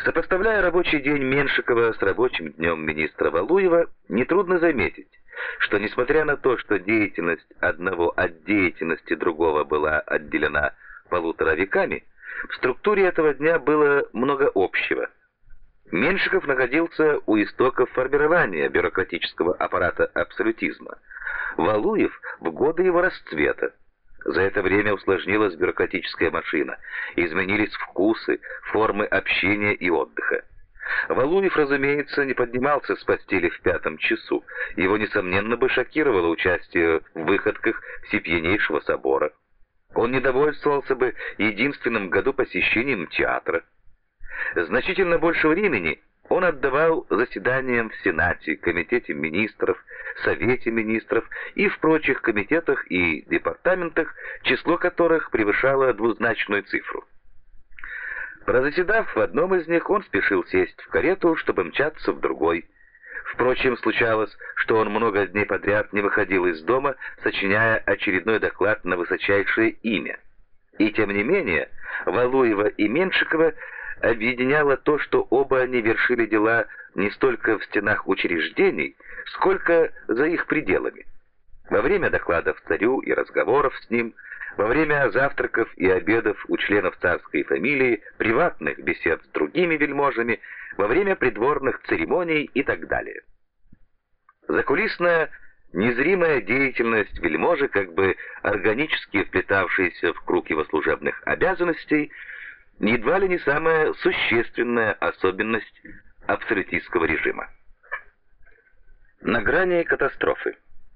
Сопоставляя рабочий день Меншикова с рабочим днем министра Валуева, нетрудно заметить, что несмотря на то, что деятельность одного от деятельности другого была отделена 1,5 веками, в структуре этого дня было много общего. Меншиков находился у истоков формирования бюрократического аппарата абсолютизма, Валуев в годы его расцвета. За это время усложнилась бюрократическая машина, изменились вкусы, формы общения и отдыха. Валуев, разумеется, не поднимался с постели в 5 часу. Его, несомненно, бы шокировало участие в выходках Всепьянейшего собора. Он не довольствовался бы единственным в году посещением театра. Значительно больше времени он отдавал заседаниям в Сенате, Комитете министров, Совете министров и в прочих комитетах и департаментах, число которых превышало двузначную цифру. Прозаседав в одном из них, он спешил сесть в карету, чтобы мчаться в другой. Впрочем, случалось, что он много дней подряд не выходил из дома, сочиняя очередной доклад на высочайшее имя. И тем не менее, Валуева и Меншикова объединяло то, что оба они вершили дела не столько в стенах учреждений, сколько за их пределами. Во время докладов царю и разговоров с ним, во время завтраков и обедов у членов царской фамилии, приватных бесед с другими вельможами, во время придворных церемоний и так далее. Закулисная, незримая деятельность вельможи, как бы органически вплетавшаяся в круг его служебных обязанностей, едва ли не самая существенная особенность абсолютистского режима. На грани катастрофы.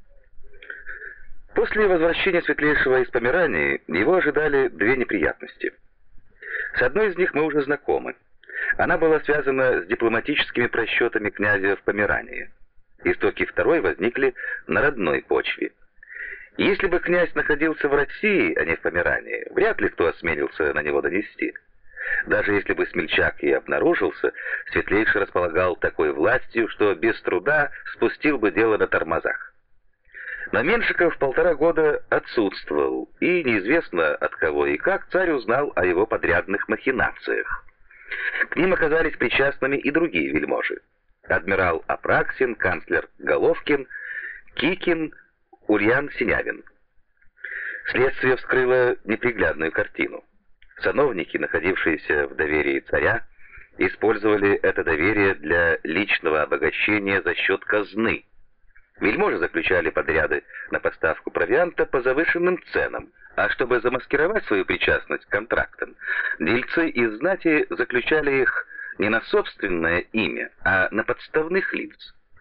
После возвращения Светлейшего из Померании его ожидали две неприятности. С одной из них мы уже знакомы. Она была связана с дипломатическими просчетами князя в Померании. Истоки второй возникли на родной почве. Если бы князь находился в России, а не в Померании, вряд ли кто осмелился на него донести. Даже если бы смельчак и обнаружился, Светлейший располагал такой властью, что без труда спустил бы дело на тормозах. Но Меншиков 1,5 года отсутствовал, и неизвестно от кого и как царь узнал о его подрядных махинациях. К ним оказались причастными и другие вельможи: адмирал Апраксин, канцлер Головкин, Кикин, Ульян Синявин. Следствие вскрыло неприглядную картину. Сановники, находившиеся в доверии царя, использовали это доверие для личного обогащения за счет казны. Вельможи заключали подряды на поставку провианта по завышенным ценам, а чтобы замаскировать свою причастность к контрактам, дельцы из знати заключали их не на собственное имя, а на подставных лиц.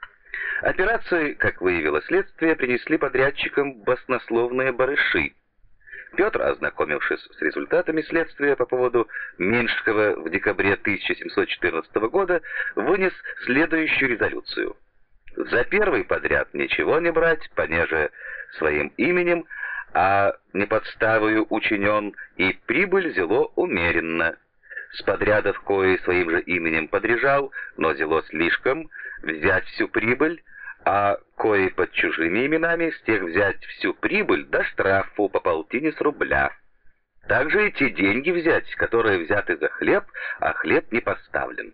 Операции, как выявило следствие, принесли подрядчикам баснословные барыши. Петр, ознакомившись с результатами следствия по поводу Меншикова в декабре 1714 года, вынес следующую резолюцию: за первый подряд ничего не брать, понеже своим именем, а не подставою учинен, и прибыль зело умеренно. С подрядов, кои своим же именем подряжал, но зело слишком, взять всю прибыль, а кои под чужими именами, с тех взять всю прибыль до штрафу по 1,5 рубля. Также и те деньги взять, которые взяты за хлеб, а хлеб не поставлен.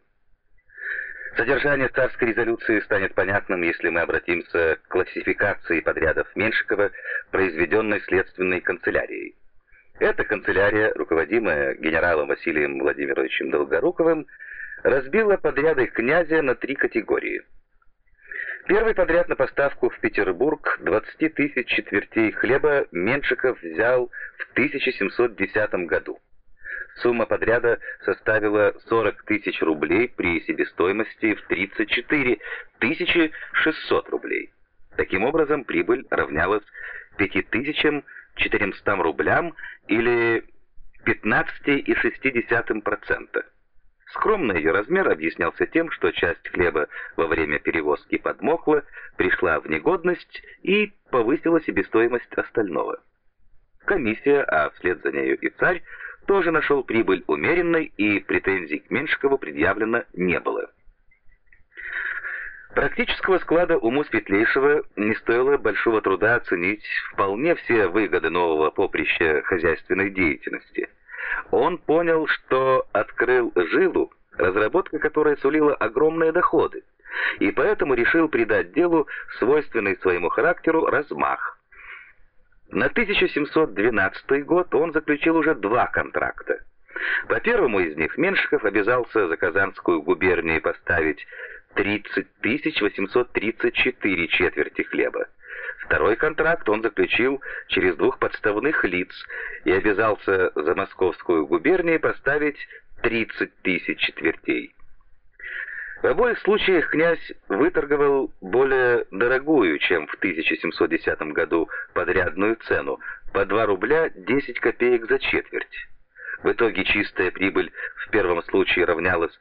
Содержание царской резолюции станет понятным, если мы обратимся к классификации подрядов Меншикова, произведенной следственной канцелярией. Эта канцелярия, руководимая генералом Василием Владимировичем Долгоруковым, разбила подряды князя на 3 категории. Первый подряд на поставку в Петербург 20 тысяч четвертей хлеба Меншиков взял в 1710 году. Сумма подряда составила 40 тысяч рублей при себестоимости в 34 600 рублей. Таким образом, прибыль равнялась 5400 рублям или 15,6%. Скромный ее размер объяснялся тем, что часть хлеба во время перевозки подмокла, пришла в негодность и повысила себестоимость остального. Комиссия, а вслед за нею и царь, тоже нашел прибыль умеренной, и претензий к Меншикову предъявлено не было. Практического склада уму Светлейшего не стоило большого труда оценить вполне все выгоды нового поприща хозяйственной деятельности. Он понял, что открыл жилу, разработка которой сулила огромные доходы, и поэтому решил придать делу свойственный своему характеру размах. На 1712 год он заключил уже 2 контракта. По первому из них Меншиков обязался за Казанскую губернию поставить 30 834 четверти хлеба. Второй контракт он заключил через 2 подставных лиц и обязался за Московскую губернию поставить 30 000 четвертей. В обоих случаях князь выторговал более дорогую, чем в 1710 году, подрядную цену, по 2 рубля 10 копеек за четверть. В итоге чистая прибыль в первом случае равнялась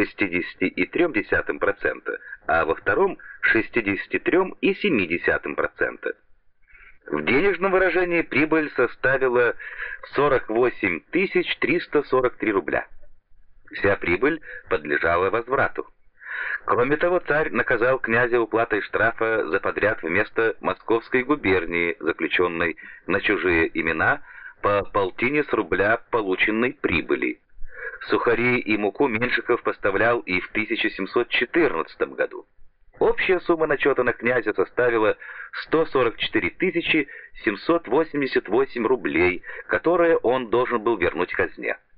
60,3%, а во втором 63,7%. В денежном выражении прибыль составила 48 343 рубля. Вся прибыль подлежала возврату. Кроме того, царь наказал князя уплатой штрафа за подряд вместо Московской губернии, заключенной на чужие имена, по полтине с рубля полученной прибыли. Сухари и муку Меншиков поставлял и в 1714 году. Общая сумма начета на князя составила 144 788 рублей, которые он должен был вернуть казне.